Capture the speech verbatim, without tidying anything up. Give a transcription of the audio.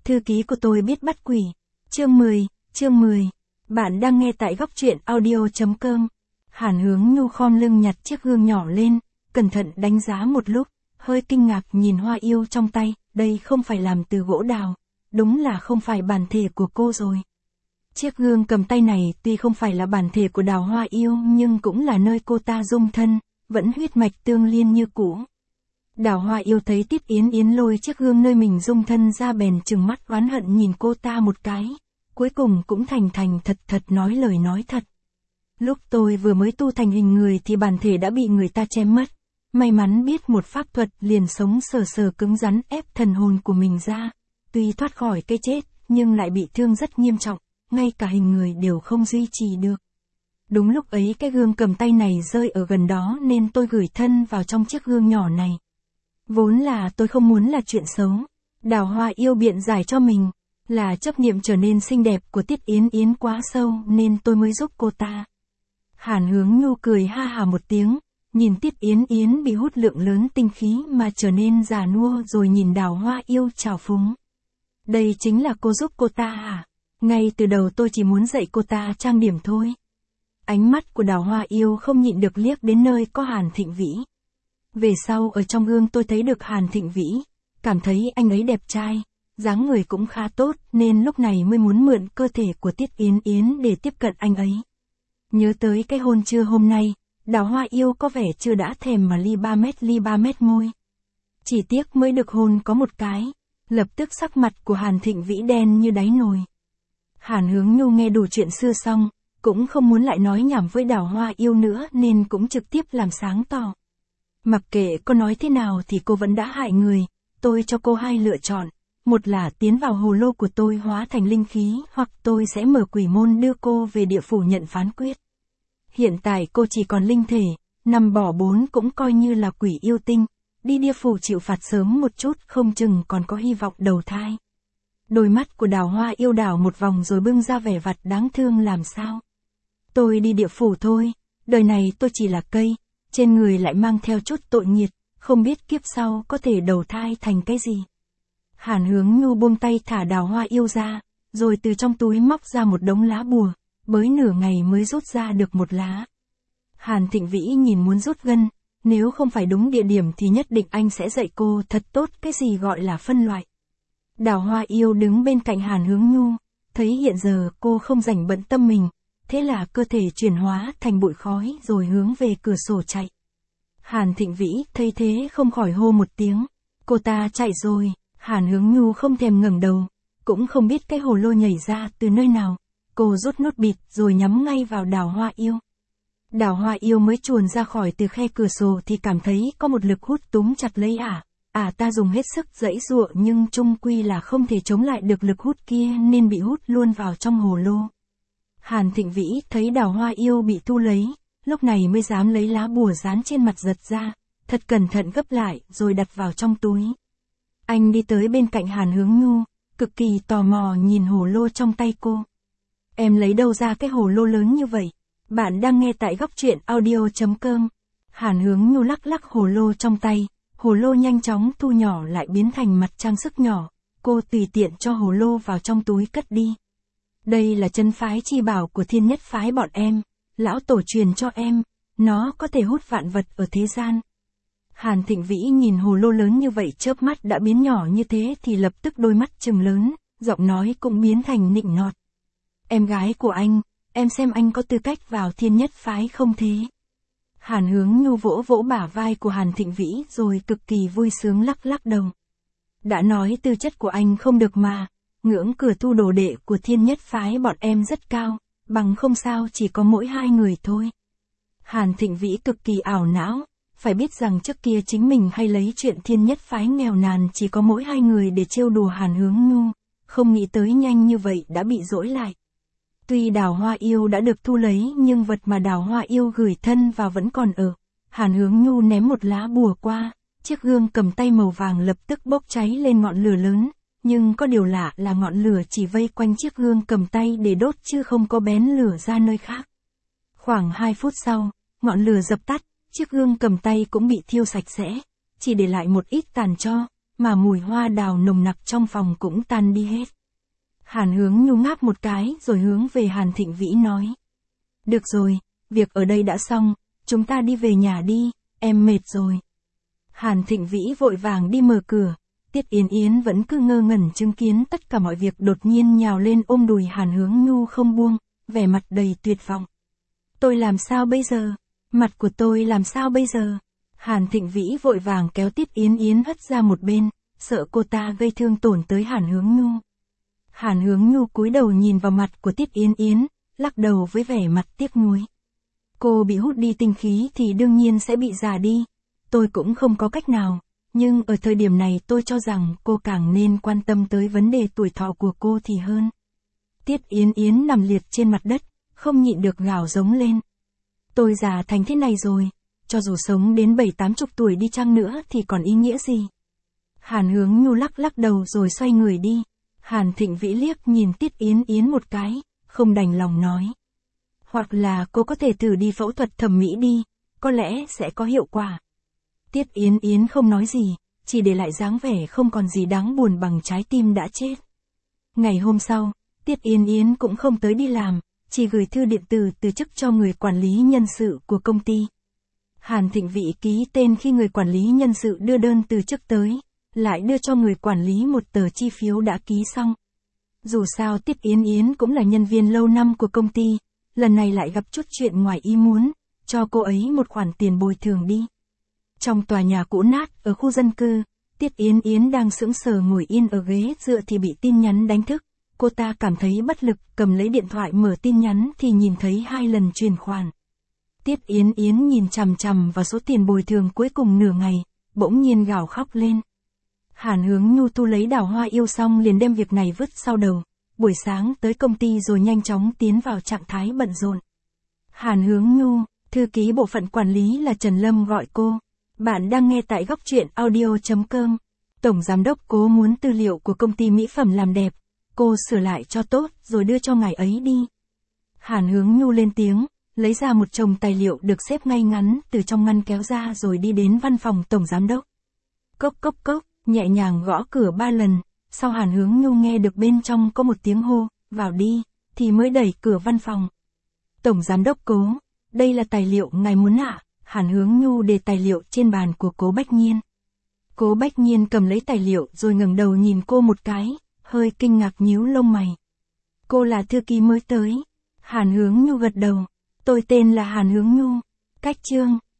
Thư ký của tôi biết bắt quỷ. Chương mười, chương mười. Bạn đang nghe tại góc truyện audio.com. Hàn Hướng Nhu khom lưng nhặt chiếc gương nhỏ lên, cẩn thận đánh giá một lúc, hơi kinh ngạc nhìn hoa yêu trong tay, đây không phải làm từ gỗ đào, đúng là không phải bản thể của cô rồi. Chiếc gương cầm tay này tuy không phải là bản thể của Đào Hoa Yêu nhưng cũng là nơi cô ta dung thân, vẫn huyết mạch tương liên như cũ. Đào Hoa Yêu thấy Tiết Yến Yến lôi chiếc gương nơi mình dung thân ra bèn trừng mắt oán hận nhìn cô ta một cái, cuối cùng cũng thành thành thật thật nói lời nói thật. Lúc tôi vừa mới tu thành hình người thì bản thể đã bị người ta chém mất, may mắn biết một pháp thuật liền sống sờ sờ cứng rắn ép thần hồn của mình ra, tuy thoát khỏi cái chết nhưng lại bị thương rất nghiêm trọng, ngay cả hình người đều không duy trì được. Đúng lúc ấy cái gương cầm tay này rơi ở gần đó nên tôi gửi thân vào trong chiếc gương nhỏ này. Vốn là tôi không muốn là chuyện xấu. Đào Hoa Yêu biện giải cho mình, là chấp niệm trở nên xinh đẹp của Tiết Yến Yến quá sâu nên tôi mới giúp cô ta. Hàn Hướng Nhu cười ha hà một tiếng, nhìn Tiết Yến Yến bị hút lượng lớn tinh khí mà trở nên già nua rồi nhìn Đào Hoa Yêu trào phúng. Đây chính là cô giúp cô ta hả? Ngay từ đầu tôi chỉ muốn dạy cô ta trang điểm thôi. Ánh mắt của Đào Hoa Yêu không nhịn được liếc đến nơi có Hàn Thịnh Vĩ. Về sau ở trong gương tôi thấy được Hàn Thịnh Vĩ, cảm thấy anh ấy đẹp trai, dáng người cũng khá tốt nên lúc này mới muốn mượn cơ thể của Tiết Yến Yến để tiếp cận anh ấy. Nhớ tới cái hôn trưa hôm nay, Đào Hoa Yêu có vẻ chưa đã thèm mà ly ba mét ly ba mét môi. Chỉ tiếc mới được hôn có một cái, lập tức sắc mặt của Hàn Thịnh Vĩ đen như đáy nồi. Hàn Hướng Nhu nghe đủ chuyện xưa xong, cũng không muốn lại nói nhảm với Đào Hoa Yêu nữa nên cũng trực tiếp làm sáng tỏ. Mặc kệ cô nói thế nào thì cô vẫn đã hại người, tôi cho cô hai lựa chọn, một là tiến vào hồ lô của tôi hóa thành linh khí hoặc tôi sẽ mở quỷ môn đưa cô về địa phủ nhận phán quyết. Hiện tại cô chỉ còn linh thể, nằm bỏ bốn cũng coi như là quỷ yêu tinh, đi địa phủ chịu phạt sớm một chút không chừng còn có hy vọng đầu thai. Đôi mắt của Đào Hoa Yêu đảo một vòng rồi bưng ra vẻ vặt đáng thương làm sao. Tôi đi địa phủ thôi, đời này tôi chỉ là cây, trên người lại mang theo chút tội nghiệt, không biết kiếp sau có thể đầu thai thành cái gì. Hàn Hướng Nhu buông tay thả Đào Hoa Yêu ra, rồi từ trong túi móc ra một đống lá bùa, bới nửa ngày mới rút ra được một lá. Hàn Thịnh Vĩ nhìn muốn rút gân, nếu không phải đúng địa điểm thì nhất định anh sẽ dạy cô thật tốt cái gì gọi là phân loại. Đào Hoa Yêu đứng bên cạnh Hàn Hướng Nhu, thấy hiện giờ cô không rảnh bận tâm mình, thế là cơ thể chuyển hóa thành bụi khói rồi hướng về cửa sổ chạy. Hàn Thịnh Vĩ thấy thế không khỏi hô một tiếng, cô ta chạy rồi. Hàn Hướng Nhu không thèm ngẩng đầu, cũng không biết cái hồ lô nhảy ra từ nơi nào, cô rút nốt bịt rồi nhắm ngay vào Đào Hoa Yêu. Đào Hoa Yêu mới chuồn ra khỏi từ khe cửa sổ thì cảm thấy có một lực hút túm chặt lấy ả. Ả ta dùng hết sức giãy giụa nhưng chung quy là không thể chống lại được lực hút kia nên bị hút luôn vào trong hồ lô. Hàn Thịnh Vĩ thấy Đào Hoa Yêu bị thu lấy, lúc này mới dám lấy lá bùa dán trên mặt giật ra, thật cẩn thận gấp lại rồi đặt vào trong túi. Anh đi tới bên cạnh Hàn Hướng Nhu, cực kỳ tò mò nhìn hồ lô trong tay cô. Em lấy đâu ra cái hồ lô lớn như vậy? Bạn đang nghe tại góc truyện audio.com. Hàn Hướng Nhu lắc lắc hồ lô trong tay, hồ lô nhanh chóng thu nhỏ lại biến thành mặt trang sức nhỏ, cô tùy tiện cho hồ lô vào trong túi cất đi. Đây là chân phái chi bảo của Thiên Nhất phái bọn em, lão tổ truyền cho em, nó có thể hút vạn vật ở thế gian. Hàn Thịnh Vĩ nhìn hồ lô lớn như vậy chớp mắt đã biến nhỏ như thế thì lập tức đôi mắt trừng lớn, giọng nói cũng biến thành nịnh nọt. Em gái của anh, em xem anh có tư cách vào Thiên Nhất phái không thế? Hàn Hướng Nhu vỗ vỗ bả vai của Hàn Thịnh Vĩ rồi cực kỳ vui sướng lắc lắc đầu. Đã nói tư chất của anh không được mà, ngưỡng cửa thu đồ đệ của Thiên Nhất phái bọn em rất cao, bằng không sao chỉ có mỗi hai người thôi. Hàn Thịnh Vĩ cực kỳ ảo não. Phải biết rằng trước kia chính mình hay lấy chuyện Thiên Nhất phái nghèo nàn chỉ có mỗi hai người để trêu đùa Hàn Hướng Nhu, không nghĩ tới nhanh như vậy đã bị dỗi lại. Tuy Đào Hoa Yêu đã được thu lấy nhưng vật mà Đào Hoa Yêu gửi thân vào vẫn còn ở. Hàn Hướng Nhu ném một lá bùa qua, chiếc gương cầm tay màu vàng lập tức bốc cháy lên ngọn lửa lớn, nhưng có điều lạ là ngọn lửa chỉ vây quanh chiếc gương cầm tay để đốt chứ không có bén lửa ra nơi khác. Khoảng hai phút sau, ngọn lửa dập tắt. Chiếc gương cầm tay cũng bị thiêu sạch sẽ, chỉ để lại một ít tàn tro, mà mùi hoa đào nồng nặc trong phòng cũng tan đi hết. Hàn Hướng Nhu ngáp một cái rồi hướng về Hàn Thịnh Vĩ nói. Được rồi, việc ở đây đã xong, chúng ta đi về nhà đi, em mệt rồi. Hàn Thịnh Vĩ vội vàng đi mở cửa, Tiết Yến Yến vẫn cứ ngơ ngẩn chứng kiến tất cả mọi việc, đột nhiên nhào lên ôm đùi Hàn Hướng Nhu không buông, vẻ mặt đầy tuyệt vọng. Tôi làm sao bây giờ? Mặt của tôi làm sao bây giờ? Hàn Thịnh Vĩ vội vàng kéo Tiết Yến Yến hất ra một bên, sợ cô ta gây thương tổn tới Hàn Hướng Nhu. Hàn Hướng Nhu cúi đầu nhìn vào mặt của Tiết Yến Yến, lắc đầu với vẻ mặt tiếc nuối. Cô bị hút đi tinh khí thì đương nhiên sẽ bị già đi. Tôi cũng không có cách nào, nhưng ở thời điểm này tôi cho rằng cô càng nên quan tâm tới vấn đề tuổi thọ của cô thì hơn. Tiết Yến Yến nằm liệt trên mặt đất, không nhịn được gào giống lên. Tôi già thành thế này rồi, cho dù sống đến bảy tám chục tuổi đi chăng nữa thì còn ý nghĩa gì? Hàn Hướng Nhu lắc lắc đầu rồi xoay người đi. Hàn Thịnh Vĩ liếc nhìn Tiết Yến Yến một cái, không đành lòng nói. Hoặc là cô có thể thử đi phẫu thuật thẩm mỹ đi, có lẽ sẽ có hiệu quả. Tiết Yến Yến không nói gì, chỉ để lại dáng vẻ không còn gì đáng buồn bằng trái tim đã chết. Ngày hôm sau, Tiết Yến Yến cũng không tới đi làm, chỉ gửi thư điện tử từ chức cho người quản lý nhân sự của công ty. Hàn Thịnh Vĩ ký tên khi người quản lý nhân sự đưa đơn từ chức tới, lại đưa cho người quản lý một tờ chi phiếu đã ký xong. Dù sao Tiết Yến Yến cũng là nhân viên lâu năm của công ty, lần này lại gặp chút chuyện ngoài ý muốn, cho cô ấy một khoản tiền bồi thường đi. Trong tòa nhà cũ nát ở khu dân cư, Tiết Yến Yến đang sững sờ ngồi yên ở ghế dựa thì bị tin nhắn đánh thức. Cô ta cảm thấy bất lực, cầm lấy điện thoại mở tin nhắn thì nhìn thấy hai lần chuyển khoản. Tiết Yến Yến nhìn chằm chằm vào số tiền bồi thường cuối cùng nửa ngày, bỗng nhiên gào khóc lên. Hàn Hướng Nhu thu lấy đào hoa yêu xong liền đem việc này vứt sau đầu, buổi sáng tới công ty rồi nhanh chóng tiến vào trạng thái bận rộn. Hàn Hướng Nhu, thư ký bộ phận quản lý là Trần Lâm gọi cô. Bạn đang nghe tại góc truyện audio chấm com. Tổng giám đốc Cố muốn tư liệu của công ty mỹ phẩm làm đẹp, cô sửa lại cho tốt rồi đưa cho ngài ấy đi. Hàn Hướng Nhu lên tiếng, lấy ra một chồng tài liệu được xếp ngay ngắn từ trong ngăn kéo ra rồi đi đến văn phòng tổng giám đốc. Cốc cốc cốc, nhẹ nhàng gõ cửa ba lần, sau Hàn Hướng Nhu nghe được bên trong có một tiếng hô, vào đi, thì mới đẩy cửa văn phòng. Tổng giám đốc Cố, đây là tài liệu ngài muốn ạ. Hàn Hướng Nhu để tài liệu trên bàn của Cố Bách Nhiên. Cố Bách Nhiên cầm lấy tài liệu rồi ngẩng đầu nhìn cô một cái, hơi kinh ngạc nhíu lông mày. Cô là thư ký mới tới. Hàn Hướng Nhu gật đầu. Tôi tên là Hàn Hướng Nhu. Cách chương.